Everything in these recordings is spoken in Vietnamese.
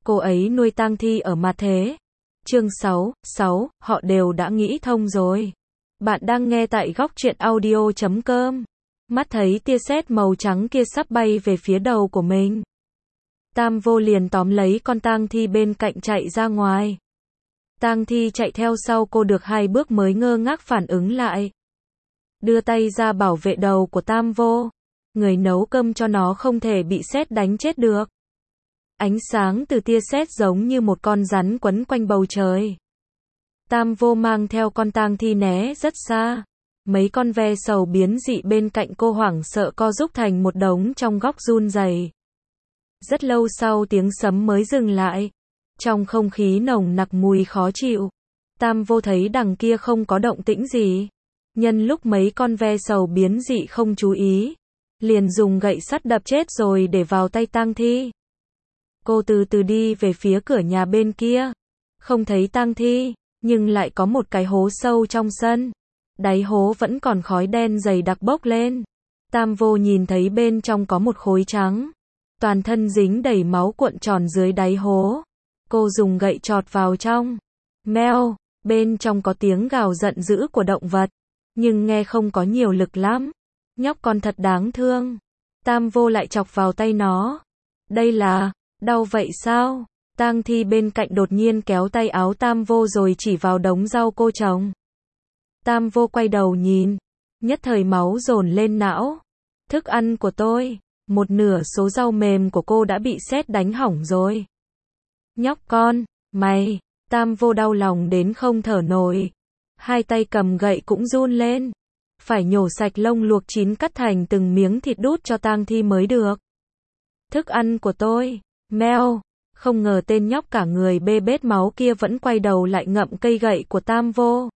cô ấy nuôi tang thi ở mặt thế. Chương 6, họ đều đã nghĩ thông rồi. Bạn đang nghe tại góc truyện audio.com. Mắt thấy tia sét màu trắng kia sắp bay về phía đầu của mình. Tam Vô liền tóm lấy con tang thi bên cạnh chạy ra ngoài. Tang thi chạy theo sau cô được 2 bước mới ngơ ngác phản ứng lại. Đưa tay ra bảo vệ đầu của Tam Vô. Người nấu cơm cho nó không thể bị sét đánh chết được. Ánh sáng từ tia sét giống như một con rắn quấn quanh bầu trời. Tam Vô mang theo con tang thi né rất xa. Mấy con ve sầu biến dị bên cạnh cô hoảng sợ co rúm thành một đống trong góc run rẩy. Rất lâu sau tiếng sấm mới dừng lại. Trong không khí nồng nặc mùi khó chịu. Tam Vô thấy đằng kia không có động tĩnh gì. Nhân lúc mấy con ve sầu biến dị không chú ý, liền dùng gậy sắt đập chết rồi để vào tay tang thi. Cô từ từ đi về phía cửa nhà bên kia. Không thấy tang thi, nhưng lại có một cái hố sâu trong sân. Đáy hố vẫn còn khói đen dày đặc bốc lên. Tam Vô nhìn thấy bên trong có một khối trắng. Toàn thân dính đầy máu cuộn tròn dưới đáy hố. Cô dùng gậy chọt vào trong. Meo, bên trong có tiếng gào giận dữ của động vật. Nhưng nghe không có nhiều lực lắm. Nhóc con thật đáng thương. Tam Vô lại chọc vào tay nó. Đây là, đau vậy sao? Tang thi bên cạnh đột nhiên kéo tay áo Tam Vô rồi chỉ vào đống rau cô trồng. Tam Vô quay đầu nhìn. Nhất thời máu dồn lên não. Thức ăn của tôi. Một nửa số rau mềm của cô đã bị sét đánh hỏng rồi. Nhóc con, mày. Tam Vô đau lòng đến không thở nổi. Hai tay cầm gậy cũng run lên. Phải nhổ sạch lông luộc chín cắt thành từng miếng thịt đút cho tang thi mới được. Thức ăn của tôi. Meo. Không ngờ tên nhóc cả người bê bết máu kia vẫn quay đầu lại ngậm cây gậy của Tam Vô.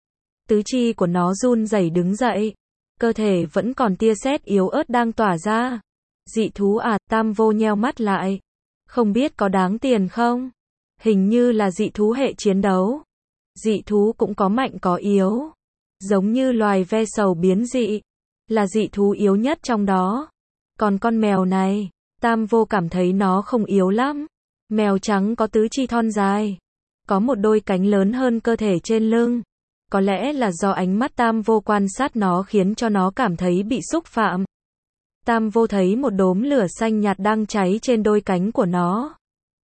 Tứ chi của nó run rẩy đứng dậy. Cơ thể vẫn còn tia sét yếu ớt đang tỏa ra. Dị thú à? Tam Vô nheo mắt lại. Không biết có đáng tiền không? Hình như là dị thú hệ chiến đấu. Dị thú cũng có mạnh có yếu. Giống như loài ve sầu biến dị. Là dị thú yếu nhất trong đó. Còn con mèo này, Tam Vô cảm thấy nó không yếu lắm. Mèo trắng có tứ chi thon dài. Có một đôi cánh lớn hơn cơ thể trên lưng. Có lẽ là do ánh mắt Tam Vô quan sát nó khiến cho nó cảm thấy bị xúc phạm. Tam Vô thấy một đốm lửa xanh nhạt đang cháy trên đôi cánh của nó.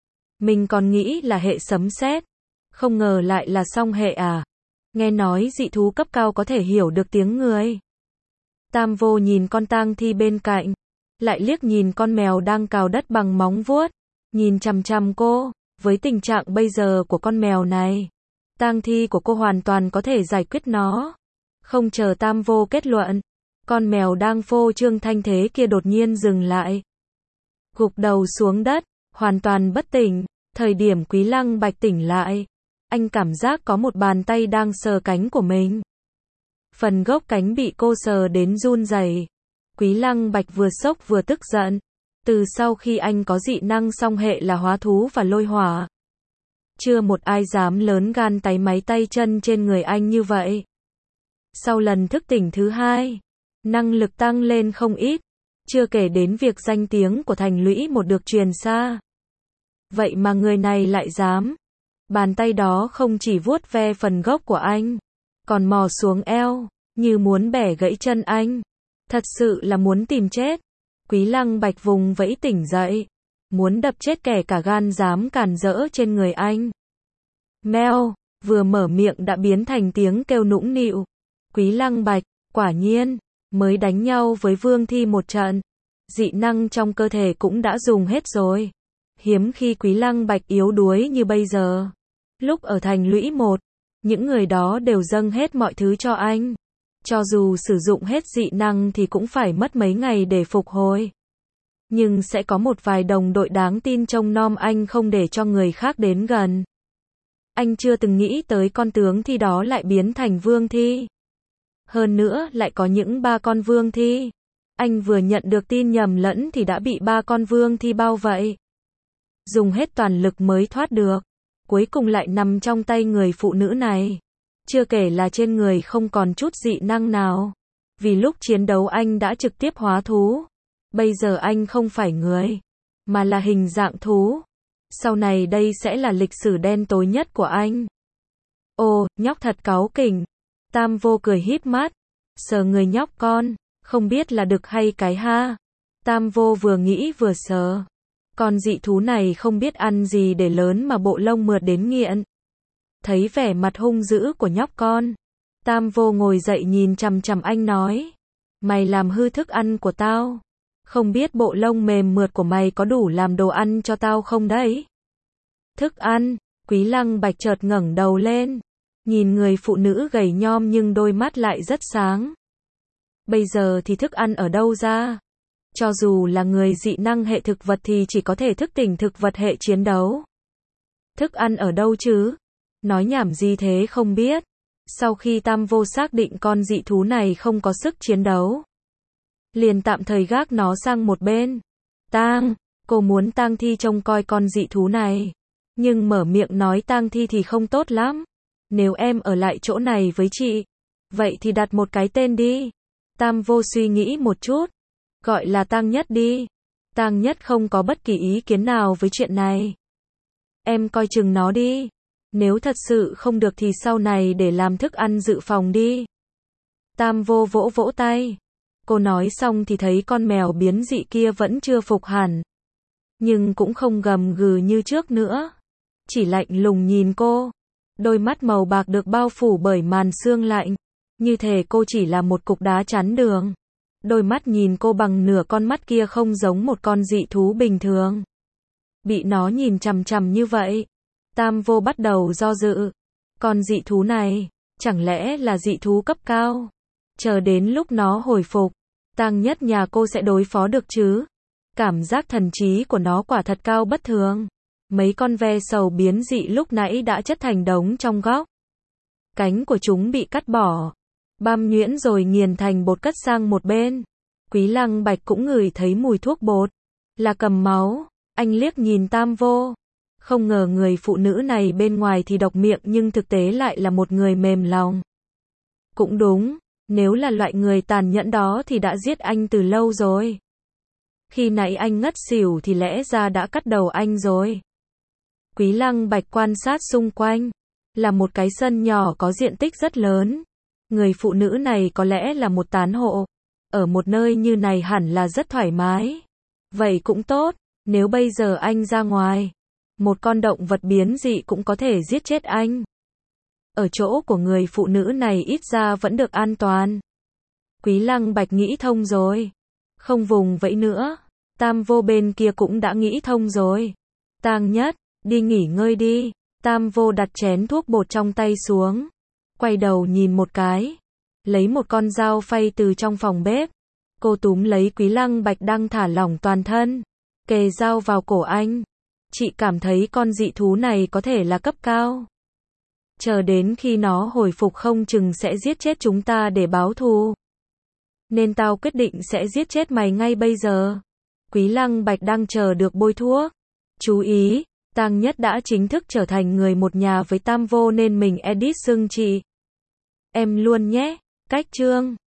Mình còn nghĩ là hệ sấm sét. Không ngờ lại là song hệ à. Nghe nói dị thú cấp cao có thể hiểu được tiếng người. Tam Vô nhìn con tang thi bên cạnh. Lại liếc nhìn con mèo đang cào đất bằng móng vuốt. Nhìn chằm chằm cô. Với tình trạng bây giờ của con mèo này, tang thi của cô hoàn toàn có thể giải quyết nó. Không chờ Tam Vô kết luận, con mèo đang phô trương thanh thế kia đột nhiên dừng lại. Gục đầu xuống đất, hoàn toàn bất tỉnh. Thời điểm Quý Lăng Bạch tỉnh lại, anh cảm giác có một bàn tay đang sờ cánh của mình. Phần gốc cánh bị cô sờ đến run rẩy. Quý Lăng Bạch vừa sốc vừa tức giận. Từ sau khi anh có dị năng song hệ là hóa thú và lôi hỏa, chưa một ai dám lớn gan táy máy tay chân trên người anh như vậy. Sau lần thức tỉnh thứ 2, năng lực tăng lên không ít. Chưa kể đến việc danh tiếng của Thành Lũy một được truyền xa. Vậy mà người này lại dám. Bàn tay đó không chỉ vuốt ve phần gốc của anh, còn mò xuống eo, như muốn bẻ gãy chân anh. Thật sự là muốn tìm chết. Quý Lăng Bạch vùng vẫy tỉnh dậy. Muốn đập chết kẻ cả gan dám càn rỡ trên người anh. Meo, vừa mở miệng đã biến thành tiếng kêu nũng nịu. Quý Lăng Bạch, quả nhiên, mới đánh nhau với Vương Thi một trận. Dị năng trong cơ thể cũng đã dùng hết rồi. Hiếm khi Quý Lăng Bạch yếu đuối như bây giờ. Lúc ở Thành Lũy 1, những người đó đều dâng hết mọi thứ cho anh. Cho dù sử dụng hết dị năng thì cũng phải mất mấy ngày để phục hồi. Nhưng sẽ có một vài đồng đội đáng tin trông nom anh không để cho người khác đến gần. Anh chưa từng nghĩ tới con tướng thi đó lại biến thành Vương Thi. Hơn nữa lại có những 3 con Vương Thi. Anh vừa nhận được tin nhầm lẫn thì đã bị 3 con Vương Thi bao vây. Dùng hết toàn lực mới thoát được. Cuối cùng lại nằm trong tay người phụ nữ này. Chưa kể là trên người không còn chút dị năng nào. Vì lúc chiến đấu anh đã trực tiếp hóa thú. Bây giờ anh không phải người, mà là hình dạng thú. Sau này đây sẽ là lịch sử đen tối nhất của anh. Ồ, nhóc thật cáu kỉnh. Tam Vô cười híp mắt, sờ người nhóc con, không biết là đực hay cái ha. Tam Vô vừa nghĩ vừa sờ. Con dị thú này không biết ăn gì để lớn mà bộ lông mượt đến nghiện. Thấy vẻ mặt hung dữ của nhóc con, Tam Vô ngồi dậy nhìn chằm chằm anh nói, mày làm hư thức ăn của tao. Không biết bộ lông mềm mượt của mày có đủ làm đồ ăn cho tao không đấy? Thức ăn, Quý Lăng Bạch chợt ngẩng đầu lên, nhìn người phụ nữ gầy nhom nhưng đôi mắt lại rất sáng. Bây giờ thì thức ăn ở đâu ra? Cho dù là người dị năng hệ thực vật thì chỉ có thể thức tỉnh thực vật hệ chiến đấu. Thức ăn ở đâu chứ? Nói nhảm gì thế không biết. Sau khi Tam Vô xác định con dị thú này không có sức chiến đấu, liền tạm thời gác nó sang một bên. Tang, cô muốn Tang Thi trông coi con dị thú này. Nhưng mở miệng nói Tang Thi thì không tốt lắm. Nếu em ở lại chỗ này với chị, vậy thì đặt một cái tên đi. Tam Vô suy nghĩ một chút, gọi là Tang Nhất đi. Tang Nhất không có bất kỳ ý kiến nào với chuyện này. Em coi chừng nó đi. Nếu thật sự không được thì sau này để làm thức ăn dự phòng đi. Tam Vô vỗ vỗ tay. Cô nói xong thì thấy con mèo biến dị kia vẫn chưa phục hẳn. Nhưng cũng không gầm gừ như trước nữa. Chỉ lạnh lùng nhìn cô. Đôi mắt màu bạc được bao phủ bởi màn sương lạnh. Như thể cô chỉ là một cục đá chắn đường. Đôi mắt nhìn cô bằng nửa con mắt kia không giống một con dị thú bình thường. Bị nó nhìn chằm chằm như vậy, Tam Vô bắt đầu do dự. Con dị thú này, chẳng lẽ là dị thú cấp cao? Chờ đến lúc nó hồi phục, Tang Nhất nhà cô sẽ đối phó được chứ? Cảm giác thần trí của nó quả thật cao bất thường. Mấy con ve sầu biến dị lúc nãy đã chất thành đống trong góc. Cánh của chúng bị cắt bỏ, băm nhuyễn rồi nghiền thành bột cất sang một bên. Quý Lăng Bạch cũng ngửi thấy mùi thuốc bột. Là cầm máu. Anh liếc nhìn Tam Vô. Không ngờ người phụ nữ này bên ngoài thì độc miệng nhưng thực tế lại là một người mềm lòng. Cũng đúng, nếu là loại người tàn nhẫn đó thì đã giết anh từ lâu rồi. Khi nãy anh ngất xỉu thì lẽ ra đã cắt đầu anh rồi. Quý Lăng Bạch quan sát xung quanh. Là một cái sân nhỏ có diện tích rất lớn. Người phụ nữ này có lẽ là một tán hộ. Ở một nơi như này hẳn là rất thoải mái. Vậy cũng tốt, nếu bây giờ anh ra ngoài, một con động vật biến dị cũng có thể giết chết anh. Ở chỗ của người phụ nữ này ít ra vẫn được an toàn. Quý Lăng Bạch nghĩ thông rồi. Không vùng vẫy nữa. Tam Vô bên kia cũng đã nghĩ thông rồi. Tang Nhất, đi nghỉ ngơi đi. Tam Vô đặt chén thuốc bột trong tay xuống. Quay đầu nhìn một cái. Lấy một con dao phay từ trong phòng bếp. Cô túm lấy Quý Lăng Bạch đang thả lỏng toàn thân. Kề dao vào cổ anh. Chị cảm thấy con dị thú này có thể là cấp cao. Chờ đến khi nó hồi phục không chừng sẽ giết chết chúng ta để báo thù. Nên tao quyết định sẽ giết chết mày ngay bây giờ. Quý Lăng Bạch đang chờ được bôi thuốc. Chú ý, Tang Nhất đã chính thức trở thành người một nhà với Tam Vô nên mình edit xưng chị em luôn nhé. Cách chương